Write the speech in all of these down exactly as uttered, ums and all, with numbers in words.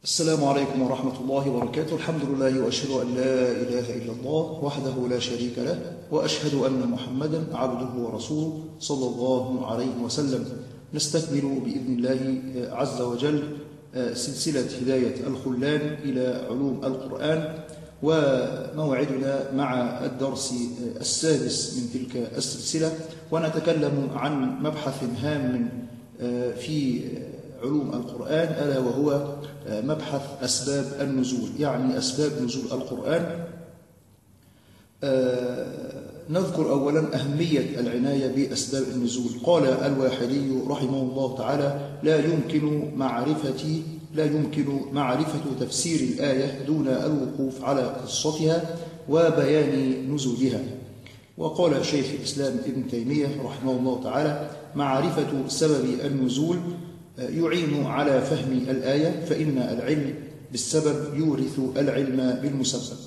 السلام عليكم ورحمة الله وبركاته. الحمد لله وأشهد أن لا إله إلا الله وحده لا شريك له، وأشهد أن محمدا عبده ورسوله صلى الله عليه وسلم. نستكمل بإذن الله عز وجل سلسلة هداية الخلان إلى علوم القرآن، وموعدنا مع الدرس السادس من تلك السلسلة، ونتكلم عن مبحث هام في علوم القرآن، ألا وهو مبحث أسباب النزول، يعني أسباب نزول القرآن. نذكر أولا أهمية العناية بأسباب النزول. قال الواحدي رحمه الله تعالى: لا يمكن معرفة لا يمكن معرفة تفسير الآية دون الوقوف على قصتها وبيان نزولها. وقال شيخ الإسلام ابن تيمية رحمه الله تعالى: معرفة سبب النزول يعين على فهم الآية، فإن العلم بالسبب يورث العلم بالمسبب.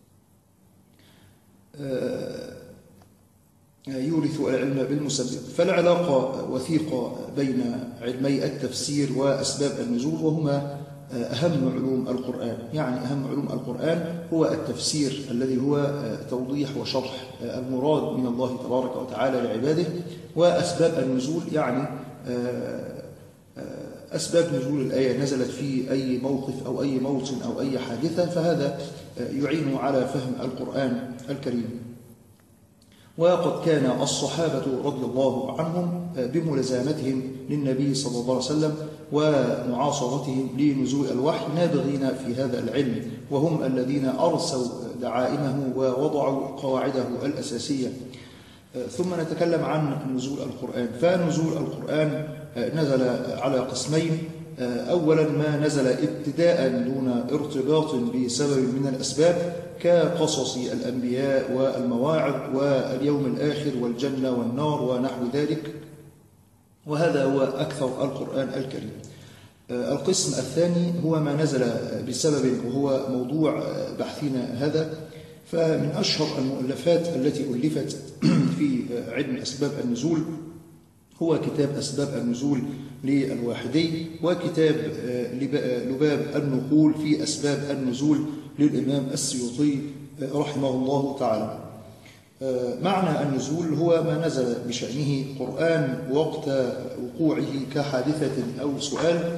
يورث العلم بالمسبب. فالعلاقة وثيقة بين علمي التفسير وأسباب النزول، وهما أهم علوم القرآن. يعني أهم علوم القرآن هو التفسير الذي هو توضيح وشرح المراد من الله تبارك وتعالى لعباده، وأسباب النزول يعني أسباب نزول الآية، نزلت في أي موقف أو أي موطن أو أي حادثة، فهذا يعين على فهم القرآن الكريم. وقد كان الصحابة رضي الله عنهم بملازمتهم للنبي صلى الله عليه وسلم ومعاصرتهم لنزول الوحي نابغين في هذا العلم، وهم الذين أرسوا دعائمه ووضعوا قواعده الأساسية. ثم نتكلم عن نزول القرآن. فنزول القرآن نزل على قسمين: أولا ما نزل ابتداء دون ارتباط بسبب من الأسباب، كقصص الأنبياء والمواعظ واليوم الآخر والجنة والنار ونحو ذلك، وهذا هو أكثر القرآن الكريم. القسم الثاني هو ما نزل بسبب، وهو موضوع بحثنا هذا. فمن أشهر المؤلفات التي ألفت في علم أسباب النزول هو كتاب أسباب النزول للواحدي، وكتاب لباب النقول في أسباب النزول للإمام السيوطي رحمه الله تعالى. معنى النزول هو ما نزل بشأنه قرآن وقت وقوعه كحادثة أو سؤال،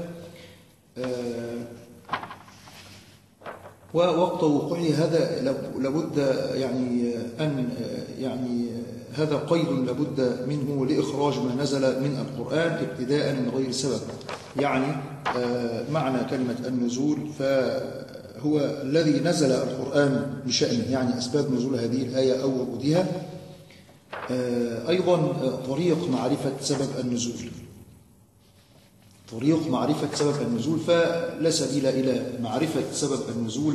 ووقت وقوعه هذا لابد يعني أن يعني هذا قيد لابد منه لإخراج ما نزل من القرآن ابتداء من غير سبب. يعني معنى كلمة النزول فهو الذي نزل القرآن بشأنه، يعني أسباب نزول هذه الآية أو ورودها. أيضا طريق معرفة سبب النزول، طريق معرفة سبب النزول، فلا سبيل إلى معرفة سبب النزول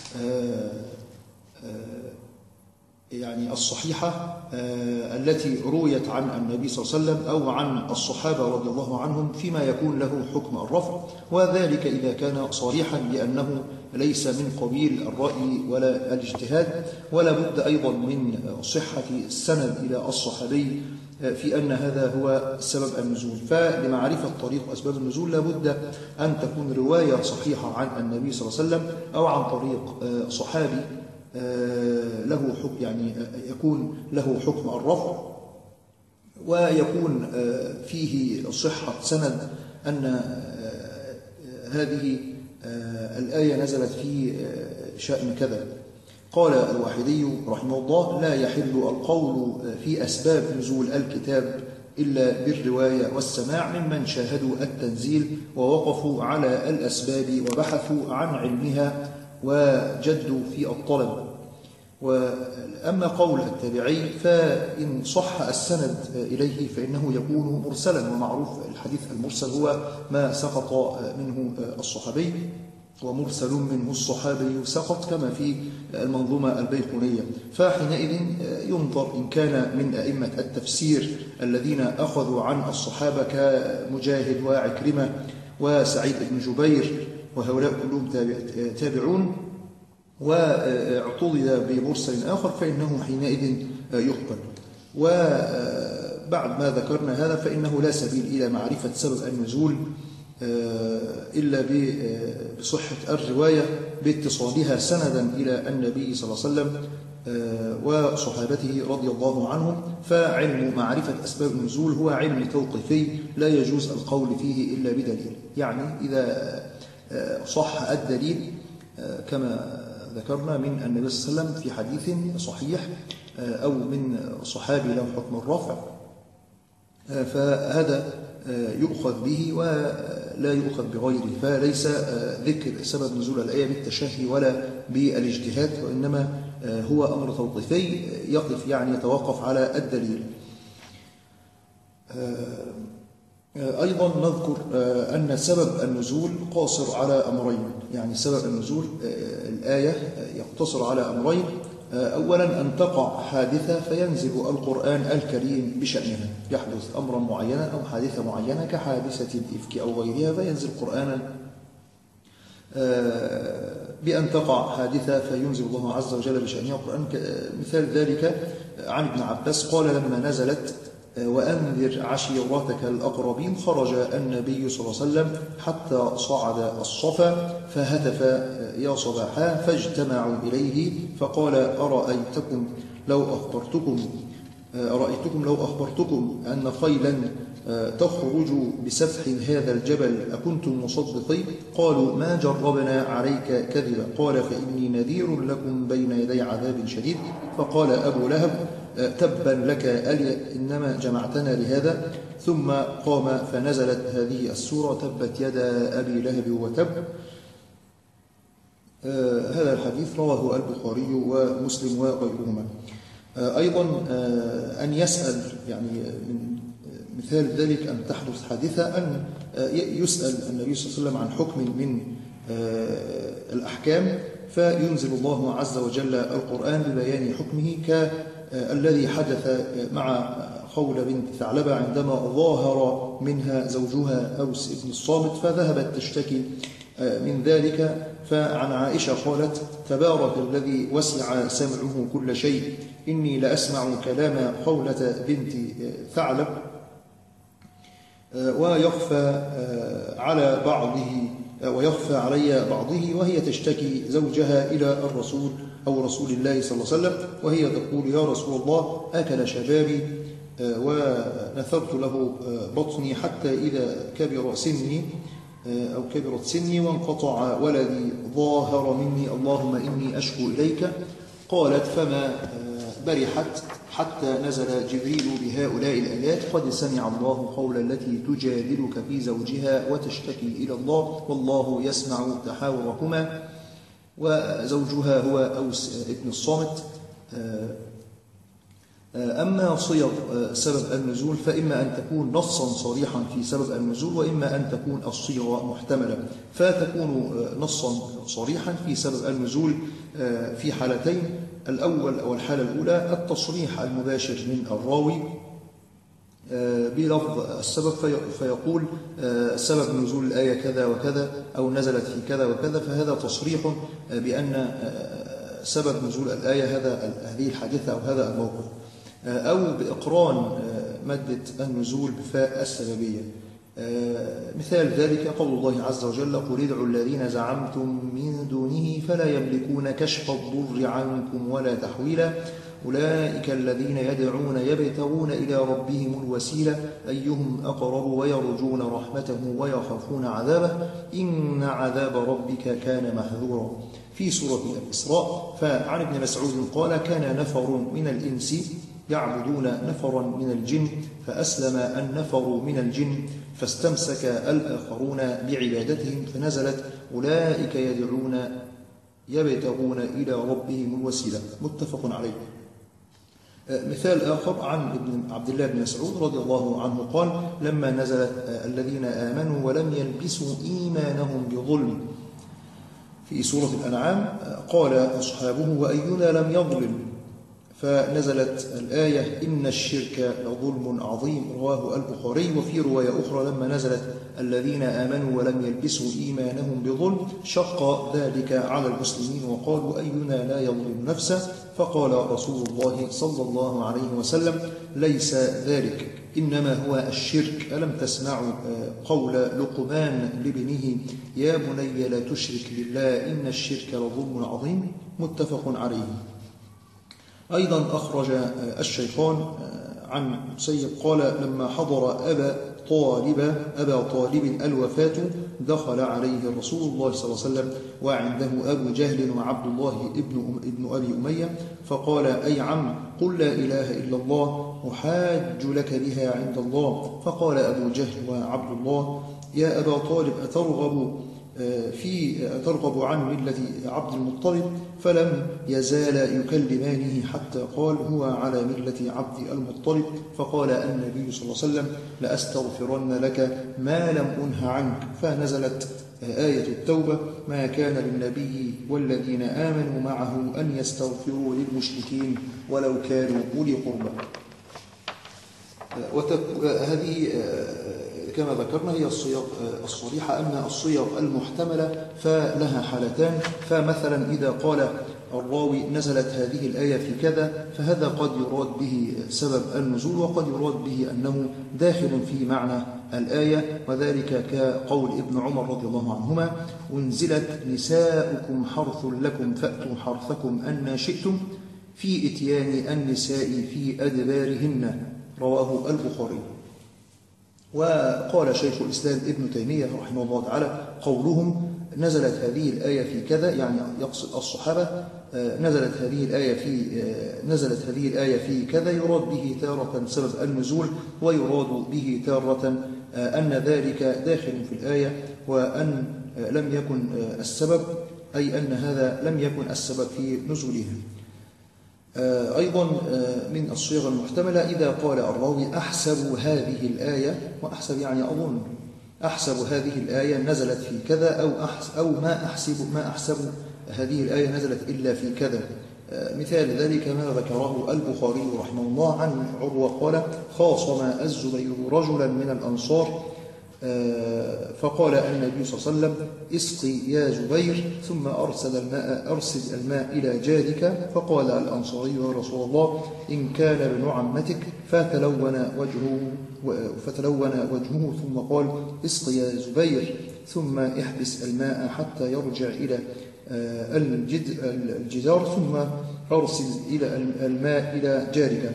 يعني الصحيحة التي رويت عن النبي صلى الله عليه وسلم أو عن الصحابة رضي الله عنهم فيما يكون له حكم الرفع، وذلك إذا كان صريحا بأنه ليس من قبيل الرأي ولا الاجتهاد. ولا بد أيضا من صحة السند إلى الصحابي في أن هذا هو سبب النزول. فلمعرفة طريق أسباب النزول لابد أن تكون رواية صحيحة عن النبي صلى الله عليه وسلم أو عن طريق صحابي له حكم، يعني يكون له حكم الرفع، ويكون فيه صحة سند أن هذه الآية نزلت في شأن كذا. قال الواحدي رحمه الله: لا يحل القول في أسباب نزول الكتاب إلا بالرواية والسماع ممن شاهدوا التنزيل ووقفوا على الأسباب وبحثوا عن علمها وجدوا في الطلب. وأما قول التابعي فإن صح السند إليه فإنه يكون مرسلا، ومعروف الحديث المرسل هو ما سقط منه الصحابي، ومرسل منه الصحابي سقط، كما في المنظومة البيقونية. فحينئذ ينظر إن كان من أئمة التفسير الذين أخذوا عن الصحابة كمجاهد وعكرمة وسعيد بن جبير، وهؤلاء كلهم تابعون، واعتضد بمرسل آخر، فإنه حينئذ يقبل. وبعد ما ذكرنا هذا فإنه لا سبيل إلى معرفة سبب النزول إلا بصحة الرواية باتصالها سندا إلى النبي صلى الله عليه وسلم وصحابته رضي الله عنهم. فعلم معرفة أسباب النزول هو علم توقيفي لا يجوز القول فيه إلا بدليل. يعني إذا صح الدليل كما ذكرنا من النبي صلى الله عليه وسلم في حديث صحيح أو من صحابي له حكم الرفع، فهذا يؤخذ به ولا يؤخذ بغيره. فليس ذكر سبب نزول الآية بالتشهي ولا بالاجتهاد، وإنما هو أمر توقيفي يقف يعني يتوقف على الدليل. أيضا نذكر أن سبب النزول قاصر على أمرين. يعني سبب النزول الآية يقتصر على أمرين: أولا أن تقع حادثة فينزل القرآن الكريم بشأنها، يحدث أمرا معينا أو حادثة معينة كحادثة الإفك أو غيرها فينزل قرآنا بأن تقع حادثة فينزل الله عز وجل بشأنها القرآن. مثال ذلك عن ابن عباس قال: لما نزلت وأنذر عشيرتك الأقربين خرج النبي صلى الله عليه وسلم حتى صعد الصفا فهتف: يا صباحا، فاجتمعوا إليه فقال: أرأيتكم لو أخبرتكم أرأيتكم لو أخبرتكم أن خيلا تخرج بسفح هذا الجبل أكنتم مصدقين؟ قالوا: ما جربنا عليك كذبا. قال: فإني نذير لكم بين يدي عذاب شديد. فقال أبو لهب: تبا لك ألي، إنما جمعتنا لهذا. ثم قام فنزلت هذه السورة: تبت يدا أبي لهب وتب. آه هذا الحديث رواه البخاري ومسلم وغيرهما. آه أيضا آه أن يسأل، يعني من مثال ذلك أن تحدث حادثة أن يسأل النبي صلى الله عليه وسلم عن حكم من الأحكام فينزل الله عز وجل القرآن ببيان حكمه، كالذي حدث مع خولة بنت ثعلبة عندما ظاهر منها زوجها أوس بن الصامت فذهبت تشتكي من ذلك. فعن عائشة قالت: تبارك الذي وسع سمعه كل شيء، إني لأسمع كلام خولة بنت ثعلب ويخفى على بعضه ويخفى علي بعضه، وهي تشتكي زوجها إلى الرسول أو رسول الله صلى الله عليه وسلم، وهي تقول: يا رسول الله، أكل شبابي ونثرت له بطني حتى إذا كبر سني أو كبرت سني وانقطع ولدي ظاهر مني، اللهم إني أشكو إليك. قالت: فما برحت حتى نزل جبريل بهؤلاء الآيات: قد سمع الله قول التي تجادلك في زوجها وتشتكي إلى الله والله يسمع تحاوركما. وزوجها هو أوس بن الصامت. أما صيغ سبب النزول فإما أن تكون نصا صريحا في سبب النزول، وإما أن تكون الصيغة محتملة. فتكون نصا صريحا في سبب النزول في حالتين: الأول أو الحالة الأولى التصريح المباشر من الراوي بلفظ السبب فيقول سبب نزول الآية كذا وكذا أو نزلت في كذا وكذا، فهذا تصريح بأن سبب نزول الآية هذا هذه الحادثة أو هذا الموقف، أو بإقران مادة النزول بفاء السببية. مثال ذلك قول الله عز وجل: قل ادعوا الذين زعمتم من دونه فلا يملكون كشف الضر عنكم ولا تحويلا، أولئك الذين يدعون يبتغون إلى ربهم الوسيلة أيهم أقرب ويرجون رحمته ويخافون عذابه إن عذاب ربك كان محذورا. في سورة الإسراء فعن ابن مسعود قال: كان نفر من الإنس يعبدون نفرا من الجن فأسلم النفر من الجن فاستمسك الآخرون بعبادتهم فنزلت: أولئك يدعون يبتغون إلى ربهم الوسيلة. متفق عليه. مثال آخر عن ابن عبد الله بن مسعود رضي الله عنه قال: لما نزلت الذين آمنوا ولم يلبسوا إيمانهم بظلم في سورة الأنعام قال أصحابه: وأينا لم يظلم، فنزلت الآية: إن الشرك لظلم عظيم، رواه البخاري. وفي رواية أخرى لما نزلت الذين آمنوا ولم يلبسوا إيمانهم بظلم شق ذلك على المسلمين وقالوا: أينا لا يظلم نفسه؟ فقال رسول الله صلى الله عليه وسلم: ليس ذلك، إنما هو الشرك. ألم تسمعوا قول لقمان لابنه يا بني لا تشرك بالله إن الشرك لظلم عظيم، متفق عليه. أيضا أخرج الشيخان عن سيد قال لما حضر أبا طالب أبا طالب الوفاة دخل عليه رسول الله صلى الله عليه وسلم وعنده أبو جهل وعبد الله ابن, ابن أبي أمية، فقال أي عم قل لا إله إلا الله أحاج لك بها عند الله. فقال أبو جهل وعبد الله يا أبا طالب أترغب في ترغب عن ملة عبد المطلب؟ فلم يزال يكلمانه حتى قال هو على ملة عبد المطلب. فقال النبي صلى الله عليه وسلم لأستغفرن لك ما لم أنه عنك. فنزلت آية التوبة ما كان للنبي والذين آمنوا معه أن يستغفروا للمشركين ولو كانوا أولي قربى. هذه كما ذكرنا هي الصيغ الصريحة. أما الصيغ المحتملة فلها حالتان. فمثلا إذا قال الراوي نزلت هذه الآية في كذا، فهذا قد يراد به سبب النزول وقد يراد به أنه داخل في معنى الآية، وذلك كقول ابن عمر رضي الله عنهما أنزلت نساؤكم حرث لكم فأتوا حرثكم أن شئتم في إتيان النساء في أدبارهن، رواه البخاري. وقال شيخ الإسلام ابن تيمية رحمه الله تعالى قولهم نزلت هذه الآية في كذا، يعني يقصد الصحابة، نزلت هذه الآية في نزلت هذه الآية في كذا، يراد به تارة سبب النزول، ويراد به تارة أن ذلك داخل في الآية وأن لم يكن السبب، أي أن هذا لم يكن السبب في نزولها. أيضا من الصيغ المحتملة إذا قال الراوي أحسب هذه الآية، وأحسب يعني أظن، أحسب هذه الآية نزلت في كذا، أو أو ما أحسب ما أحسب هذه الآية نزلت إلا في كذا. مثال ذلك ما ذكره البخاري رحمه الله عن عروة قال خاصم الزبير رجلا من الأنصار فقال النبي صلى الله عليه وسلم اسقي يا زبير، ثم أرسل الماء أرسل الماء إلى جارك. فقال الأنصاري يا رسول الله إن كان ابن عمتك، فتلون وجهه فتلون وجهه ثم قال اسقي يا زبير، ثم احبس الماء حتى يرجع إلى الجدار، ثم أرسل إلى الماء إلى جارك.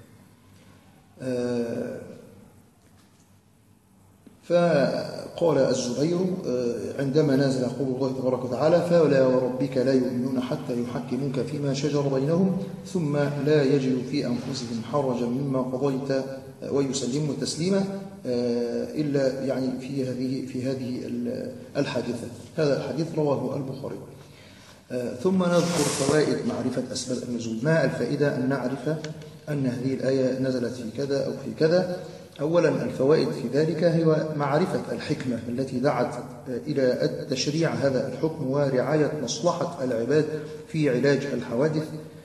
فقال الزبير عندما نزل قول الله تبارك وتعالى فلا وربك لا يؤمنون حتى يحكموك فيما شجر بينهم ثم لا يجدوا في أنفسهم حرجا مما قضيت ويسلموا تسليما، إلا يعني في هذه في هذه الحادثة. هذا الحديث رواه البخاري. ثم نذكر فوائد معرفة أسباب النزول. ما الفائدة أن نعرف أن هذه الآية نزلت في كذا أو في كذا؟ أولا الفوائد في ذلك هي معرفة الحكمة التي دعت إلى التشريع هذا الحكم ورعاية مصلحة العباد في علاج الحوادث،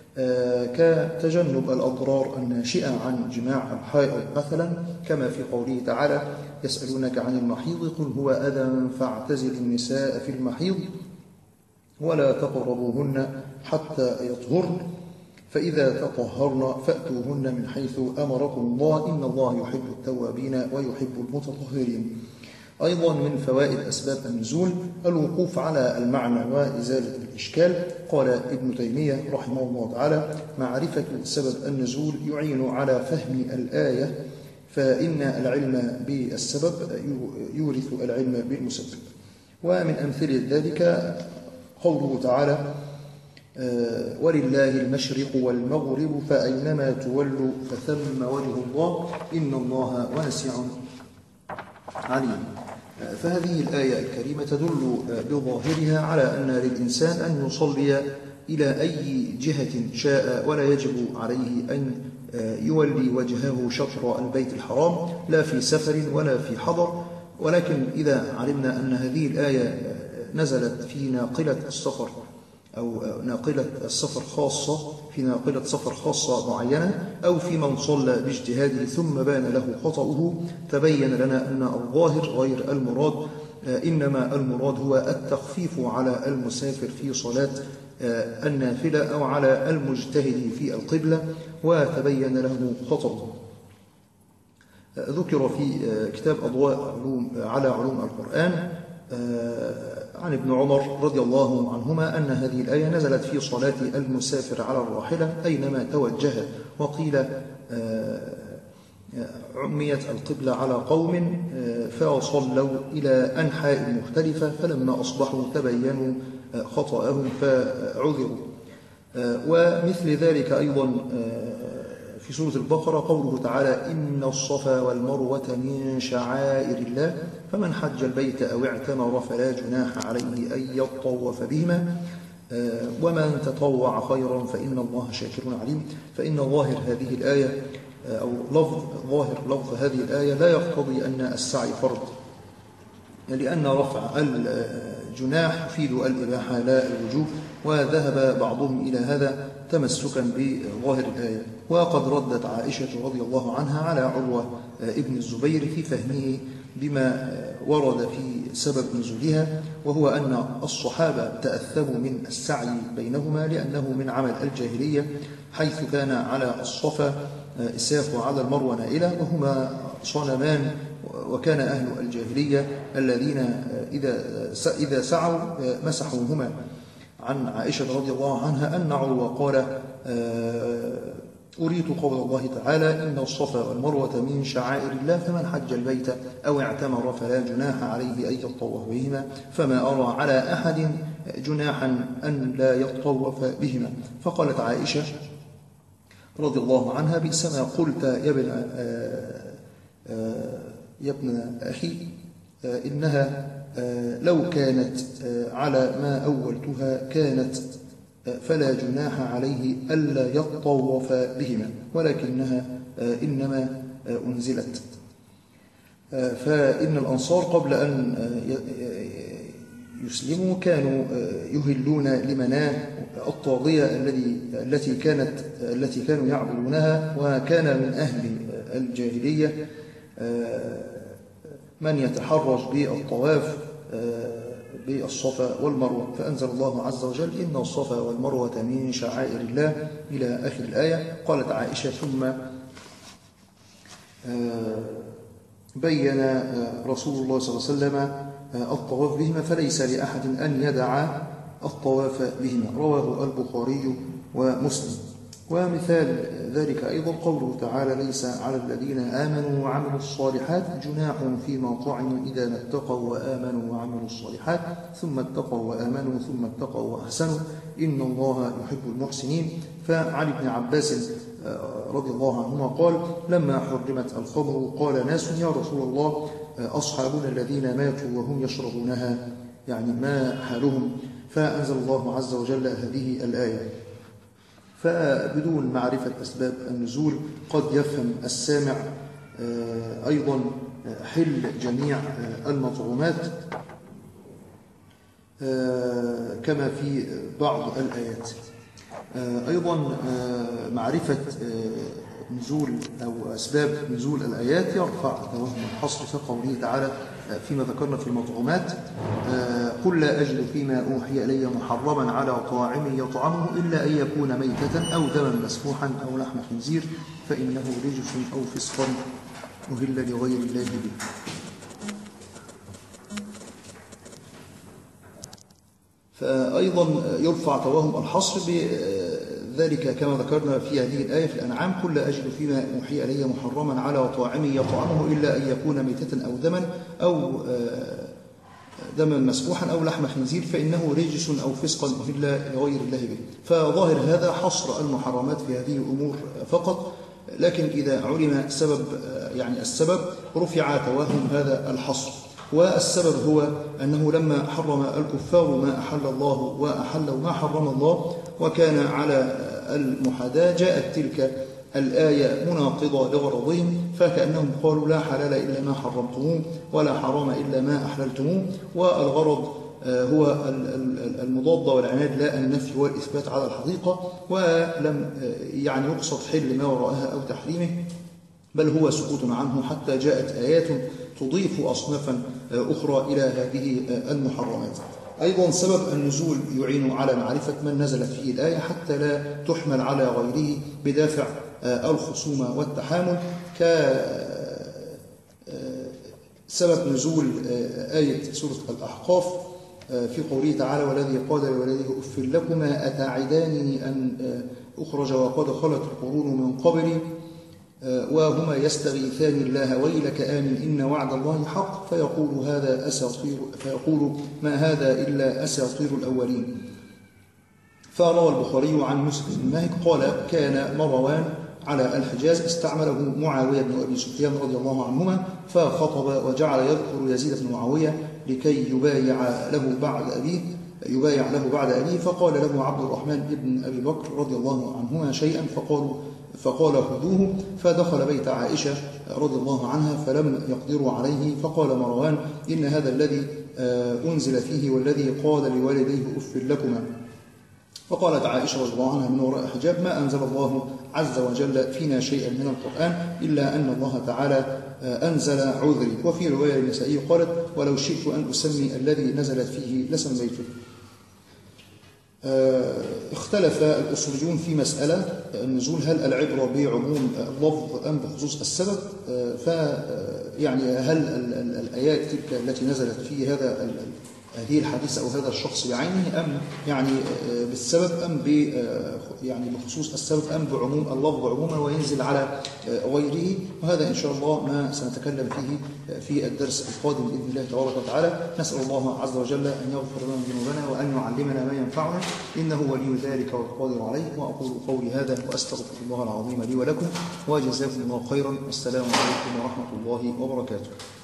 كتجنب الأضرار الناشئة عن جماع الحائض مثلا، كما في قوله تعالى يسألونك عن المحيض قل هو أذى فاعتزلوا النساء في المحيض ولا تقربوهن حتى يطهرن فإذا تطهرن فأتوهن من حيث أمركم الله إن الله يحب التوابين ويحب المتطهرين. أيضا من فوائد أسباب النزول الوقوف على المعنى وإزالة الإشكال. قال ابن تيمية رحمه الله تعالى معرفة سبب النزول يعين على فهم الآية، فإن العلم بالسبب يورث العلم بالمسبب. ومن أمثلة ذلك قوله تعالى ولله المشرق والمغرب فأينما تولوا فثم وجه الله إن الله واسع عليم. فهذه الآية الكريمة تدل بظاهرها على أن للإنسان أن يصلي إلى أي جهة شاء، ولا يجب عليه أن يولي وجهه شطر البيت الحرام لا في سفر ولا في حضر. ولكن إذا علمنا أن هذه الآية نزلت في ناقلة السفر أو ناقلة السفر خاصة في ناقلة سفر خاصة معينة، أو في من صلى باجتهاده ثم بان له خطأه، تبين لنا أن الظاهر غير المراد، إنما المراد هو التخفيف على المسافر في صلاة النافلة أو على المجتهد في القبلة وتبين له خطأه. ذكر في كتاب أضواء علوم على علوم القرآن عن ابن عمر رضي الله عنهما أن هذه الآية نزلت في صلاة المسافر على الراحلة أينما توجه، وقيل عميت القبلة على قوم فصلوا إلى أنحاء مختلفة، فلما أصبحوا تبينوا خطأهم فعذروا. ومثل ذلك أيضا في سورة البقرة قوله تعالى إن الصفا والمروة من شعائر الله فمن حج البيت أو اعتمر فلا جناح عليه أن يطوف بهما ومن تطوع خيرا فإن الله شاكر عليم. فإن ظاهر هذه الآية أو لفظ ظاهر لفظ هذه الآية لا يقتضي أن السعي فرض، لأن رفع الجناح يفيد الإباحة لا الوجوب، وذهب بعضهم إلى هذا تمسكا بظاهر الآية. وقد ردت عائشة رضي الله عنها على عروة ابن الزبير في فهمه بما ورد في سبب نزولها، وهو أن الصحابة تأثبوا من السعي بينهما لأنه من عمل الجاهلية، حيث كان على الصفا إساف وعلى المروة نائلة، وهما صنمان، وكان أهل الجاهلية الذين إذا سعوا مسحوهما. عن عائشة رضي الله عنها أن عروة قال أريد قول الله تعالى إن الصفا والمروة من شعائر الله فمن حج البيت أو اعتمر فلا جناح عليه أن يطوف بهما، فما أرى على أحد جناحا أن لا يطوف بهما. فقالت عائشة رضي الله عنها بئس ما قلت يا ابن يا ابن أخي، إنها لو كانت على ما أولتها كانت فلا جناح عليه ألا يطوف بهما، ولكنها إنما أنزلت. فإن الأنصار قبل أن يسلموا كانوا يهلون لمناه الطاغية التي كانت التي كانوا يعبدونها، وكان من أهل الجاهلية من يتحرج بالطواف بالصفا والمروة. فأنزل الله عز وجل إن الصفا والمروة من شعائر الله إلى آخر الآية. قالت عائشة ثم بين رسول الله صلى الله عليه وسلم الطواف بهما فليس لأحد أن يدع الطواف بهما، رواه البخاري ومسلم. ومثال ذلك أيضا قوله تعالى ليس على الذين آمنوا وعملوا الصالحات جناح فيما طعموا إذا ما اتقوا وآمنوا وعملوا الصالحات ثم اتقوا وآمنوا ثم اتقوا وأحسنوا إن الله يحب المحسنين. فعن ابن عباس رضي الله عنهما قال لما حرمت الخمر قال ناس يا رسول الله أصحابنا الذين ماتوا وهم يشربونها، يعني ما حالهم؟ فأنزل الله عز وجل هذه الآية. فبدون معرفة أسباب النزول قد يفهم السامع أيضا حل جميع المطعومات كما في بعض الآيات. أيضا معرفة نزول أو أسباب نزول الآيات يرفع توهم الحصر في قوله تعالى فيما ذكرنا في المطعومات قل لا أجد فيما أوحي إلي محرما على طاعم يطعمه إلا أن يكون ميتة أو دما مسفوحا أو لحم خنزير فإنه رجس أو فسقا أهل لغير الله به. فأيضا يرفع توهم الحصر بذلك كما ذكرنا في هذه الآية في الأنعام قل لا أجد فيما أوحي إلي محرما على طاعم يطعمه إلا أن يكون ميتة أو دما أو دما مسفوحا أو لحم خنزير فإنه رجس أو فسقا أهل لغير الله به. فظاهر هذا حصر المحرمات في هذه الأمور فقط، لكن إذا علم سبب يعني السبب رفع توهم هذا الحصر. والسبب هو أنه لما حرم الكفار ما أحل الله وأحلوا ما حرم الله وكان على المحاذاة جاءت تلك الآية مناقضة لغرضهم، فكأنهم قالوا لا حلال إلا ما حرمتموه ولا حرام إلا ما أحللتموه، والغرض هو المضاد والعناد لا النفي والإثبات على الحقيقة، ولم يعني يقصد حل ما وراءها أو تحريمه، بل هو سكوت عنه حتى جاءت آيات تضيف أصنافا أخرى إلى هذه المحرمات. أيضا سبب النزول يعين على معرفة من نزلت فيه الآية حتى لا تحمل على غيره بدافع الخصومة والتحامل، سبب نزول آية سورة الأحقاف في قوله تعالى والذي قال لولده أف لكما أتعدانني أن أخرج وقد خلت القرون من قبلي وهما يستغيثان الله ويلك آمن إن وعد الله حق فيقول هذا أساطير فيقول ما هذا إلا أساطير الأولين. فروى البخاري عن مسلم بن ماهك قال كان مروان على الحجاز استعمله معاوية بن أبي سفيان رضي الله عنهما فخطب وجعل يذكر يزيد بن معاوية لكي يبايع له بعد أبيه يبايع له بعد أبيه فقال له عبد الرحمن بن أبي بكر رضي الله عنهما شيئا فقالوا فقال خذوه فدخل بيت عائشة رضي الله عنها فلم يقدروا عليه فقال مروان إن هذا الذي أنزل فيه والذي قال لوالديه أف لكما. فقالت عائشة رضي الله عنها من وراء حجاب ما أنزل الله عز وجل فينا شيئا من القرآن إلا أن الله تعالى أنزل عذري. وفي رواية النسائي قالت ولو شئت أن أسمي الذي نزلت فيه لسميته. اختلف الأصوليون في مسألة النزول هل العبرة بعموم اللفظ أم بخصوص السبب. فيعني هل الآيات تلك التي نزلت في هذا هذه الحديث أو هذا الشخص بعينه أم يعني بالسبب أم ب يعني بخصوص السبب أم بعموم اللفظ عموما وينزل على غيره. وهذا إن شاء الله ما سنتكلم فيه في الدرس القادم بإذن الله تبارك وتعالى. نسأل الله عز وجل أن يغفر لنا ذنوبنا وأن يعلمنا ما ينفعنا إنه ولي ذلك والقادر عليه. وأقول قولي هذا وأستغفر الله العظيم لي ولكم وجزاكم الله خيرا. والسلام عليكم ورحمة الله وبركاته.